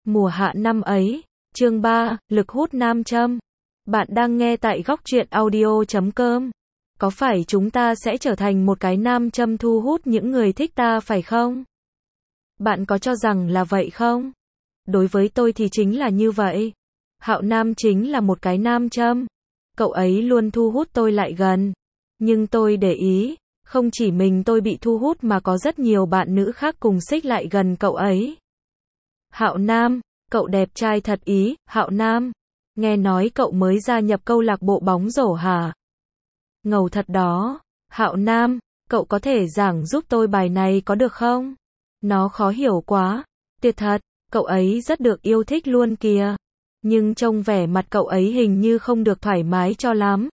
Mùa hạ năm ấy, chương 3, lực hút nam châm. Bạn đang nghe tại góc truyện audio.com. Có phải chúng ta sẽ trở thành một cái nam châm thu hút những người thích ta phải không? Bạn có cho rằng là vậy không? Đối với tôi thì chính là như vậy. Hạo Nam chính là một cái nam châm. Cậu ấy luôn thu hút tôi lại gần. Nhưng tôi để ý, không chỉ mình tôi bị thu hút mà có rất nhiều bạn nữ khác cùng xích lại gần cậu ấy. Hạo Nam, cậu đẹp trai thật ý, Hạo Nam. Nghe nói cậu mới gia nhập câu lạc bộ bóng rổ hả? Ngầu thật đó. Hạo Nam, cậu có thể giảng giúp tôi bài này có được không? Nó khó hiểu quá. Tuyệt thật, cậu ấy rất được yêu thích luôn kìa. Nhưng trông vẻ mặt cậu ấy hình như không được thoải mái cho lắm.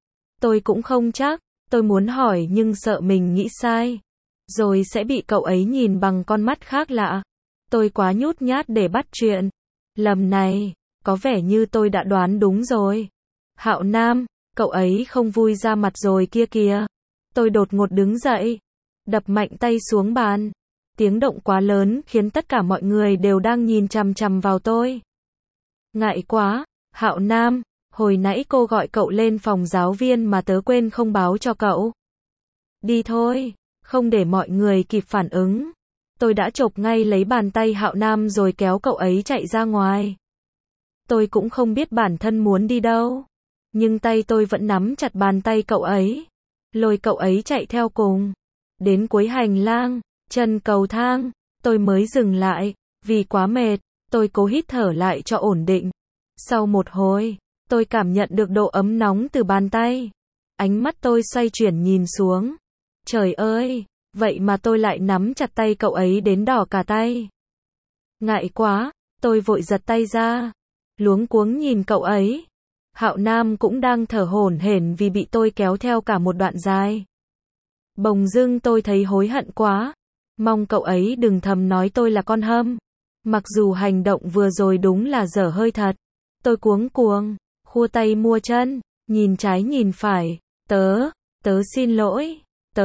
Tôi cũng không chắc, tôi muốn hỏi nhưng sợ mình nghĩ sai. Rồi sẽ bị cậu ấy nhìn bằng con mắt khác lạ. Tôi quá nhút nhát để bắt chuyện. Lầm này, có vẻ như tôi đã đoán đúng rồi. Hạo Nam, cậu ấy không vui ra mặt rồi kia kìa. Tôi đột ngột đứng dậy, đập mạnh tay xuống bàn. Tiếng động quá lớn khiến tất cả mọi người đều đang nhìn chằm chằm vào tôi. Ngại quá, Hạo Nam, hồi nãy cô gọi cậu lên phòng giáo viên mà tớ quên không báo cho cậu. Đi thôi, không để mọi người kịp phản ứng. Tôi đã chộp ngay lấy bàn tay Hạo Nam rồi kéo cậu ấy chạy ra ngoài. Tôi cũng không biết bản thân muốn đi đâu. Nhưng tay tôi vẫn nắm chặt bàn tay cậu ấy. Lôi cậu ấy chạy theo cùng. Đến cuối hành lang, chân cầu thang, tôi mới dừng lại. Vì quá mệt, tôi cố hít thở lại cho ổn định. Sau một hồi, tôi cảm nhận được độ ấm nóng từ bàn tay. Ánh mắt tôi xoay chuyển nhìn xuống. Trời ơi, vậy mà tôi lại nắm chặt tay cậu ấy đến đỏ cả tay. Ngại quá, tôi vội giật tay ra. Luống cuống nhìn cậu ấy. Hạo Nam cũng đang thở hổn hển vì bị tôi kéo theo cả một đoạn dài. Bỗng dưng tôi thấy hối hận quá. Mong cậu ấy đừng thầm nói tôi là con hâm. Mặc dù hành động vừa rồi đúng là dở hơi thật. Tôi cuống cuồng, khua tay mua chân, nhìn trái nhìn phải. Tớ xin lỗi,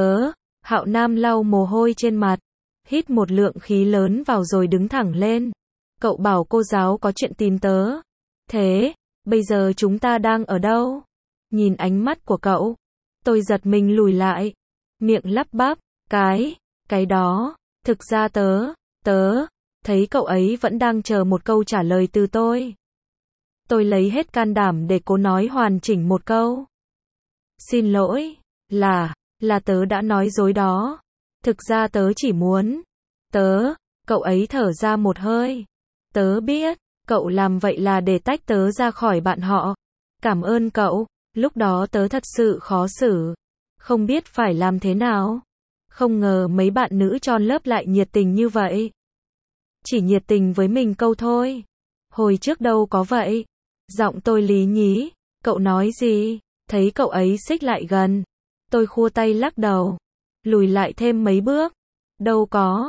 Hạo Nam lau mồ hôi trên mặt. Hít một lượng khí lớn vào rồi đứng thẳng lên. Cậu bảo cô giáo có chuyện tìm tớ. Thế, bây giờ chúng ta đang ở đâu? Nhìn ánh mắt của cậu, tôi giật mình lùi lại. Miệng lắp bắp, cái đó, thực ra tớ, thấy cậu ấy vẫn đang chờ một câu trả lời từ tôi. Tôi lấy hết can đảm để cố nói hoàn chỉnh một câu. Xin lỗi, là tớ đã nói dối đó. Thực ra tớ chỉ muốn, cậu ấy thở ra một hơi. Tớ biết, cậu làm vậy là để tách tớ ra khỏi bạn họ. Cảm ơn cậu, lúc đó tớ thật sự khó xử. Không biết phải làm thế nào. Không ngờ mấy bạn nữ tròn lớp lại nhiệt tình như vậy. Chỉ nhiệt tình với mình câu thôi. Hồi trước đâu có vậy. Giọng tôi lý nhí. Cậu nói gì? Thấy cậu ấy xích lại gần. Tôi khua tay lắc đầu. Lùi lại thêm mấy bước. Đâu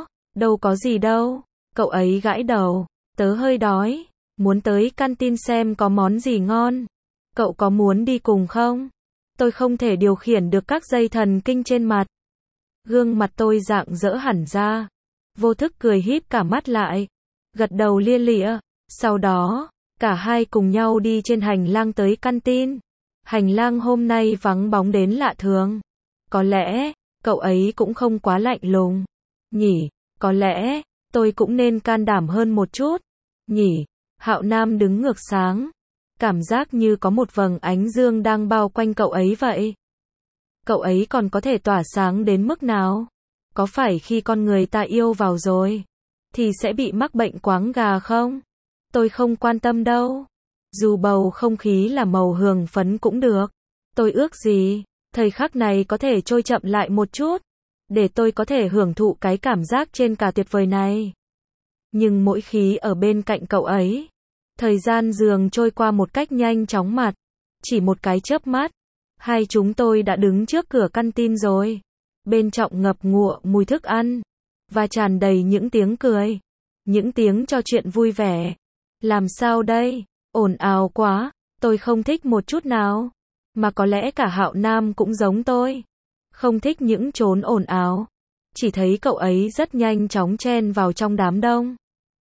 có gì đâu. Cậu ấy gãi đầu. Tớ hơi đói. Muốn tới canteen xem có món gì ngon. Cậu có muốn đi cùng không? Tôi không thể điều khiển được các dây thần kinh trên mặt. Gương mặt tôi rạng rỡ hẳn ra. Vô thức cười híp cả mắt lại. Gật đầu lia lịa. Sau đó, cả hai cùng nhau đi trên hành lang tới canteen. Hành lang hôm nay vắng bóng đến lạ thường. Có lẽ, cậu ấy cũng không quá lạnh lùng. Nhỉ, có lẽ, tôi cũng nên can đảm hơn một chút. Nhỉ, Hạo Nam đứng ngược sáng. Cảm giác như có một vầng ánh dương đang bao quanh cậu ấy vậy. Cậu ấy còn có thể tỏa sáng đến mức nào? Có phải khi con người ta yêu vào rồi, thì sẽ bị mắc bệnh quáng gà không? Tôi không quan tâm đâu. Dù bầu không khí là màu hường phấn cũng được. Tôi ước gì, thời khắc này có thể trôi chậm lại một chút. Để tôi có thể hưởng thụ cái cảm giác trên cả tuyệt vời này. Nhưng mỗi khi ở bên cạnh cậu ấy, thời gian dường trôi qua một cách nhanh chóng mặt. Chỉ một cái chớp mắt, hai chúng tôi đã đứng trước cửa canteen rồi. Bên trong ngập ngụa mùi thức ăn, và tràn đầy những tiếng cười, những tiếng trò chuyện vui vẻ. Làm sao đây? Ồn ào quá, tôi không thích một chút nào. Mà có lẽ cả Hạo Nam cũng giống tôi. Không thích những chốn ồn ào. Chỉ thấy cậu ấy rất nhanh chóng chen vào trong đám đông.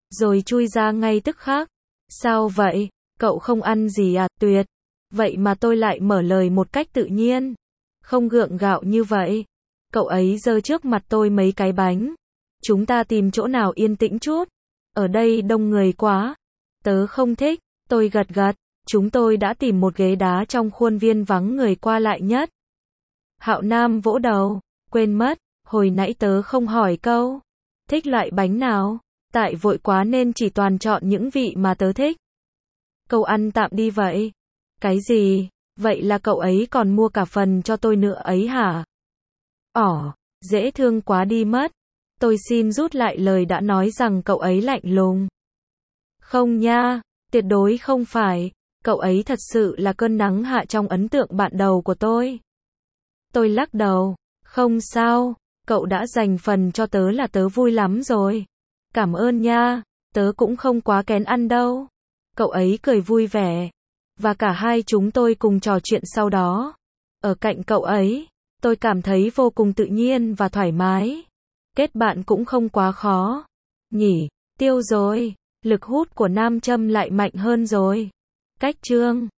rồi chui ra ngay tức khắc. Sao vậy? Cậu không ăn gì à? Tuyệt. Vậy mà tôi lại mở lời một cách tự nhiên. Không gượng gạo như vậy. Cậu ấy giơ trước mặt tôi mấy cái bánh. Chúng ta tìm chỗ nào yên tĩnh chút. Ở đây đông người quá. Tớ không thích. Tôi gật gật. Chúng tôi đã tìm một ghế đá trong khuôn viên vắng người qua lại nhất. Hạo Nam vỗ đầu. Quên mất. Hồi nãy tớ không hỏi câu. Thích loại bánh nào? Tại vội quá nên chỉ toàn chọn những vị mà tớ thích. Cậu ăn tạm đi vậy. Cái gì? Vậy là cậu ấy còn mua cả phần cho tôi nữa ấy hả? Dễ thương quá đi mất. Tôi xin rút lại lời đã nói rằng cậu ấy lạnh lùng. Không nha, tuyệt đối không phải. Cậu ấy thật sự là cơn nắng hạ trong ấn tượng bạn đầu của tôi. Tôi lắc đầu. Không sao, cậu đã dành phần cho tớ là tớ vui lắm rồi. Cảm ơn nha, tớ cũng không quá kén ăn đâu. Cậu ấy cười vui vẻ. Và cả hai chúng tôi cùng trò chuyện sau đó. Ở cạnh cậu ấy, tôi cảm thấy vô cùng tự nhiên và thoải mái. Kết bạn cũng không quá khó. Nhỉ, tiêu rồi. Lực hút của nam châm lại mạnh hơn rồi. Cách chương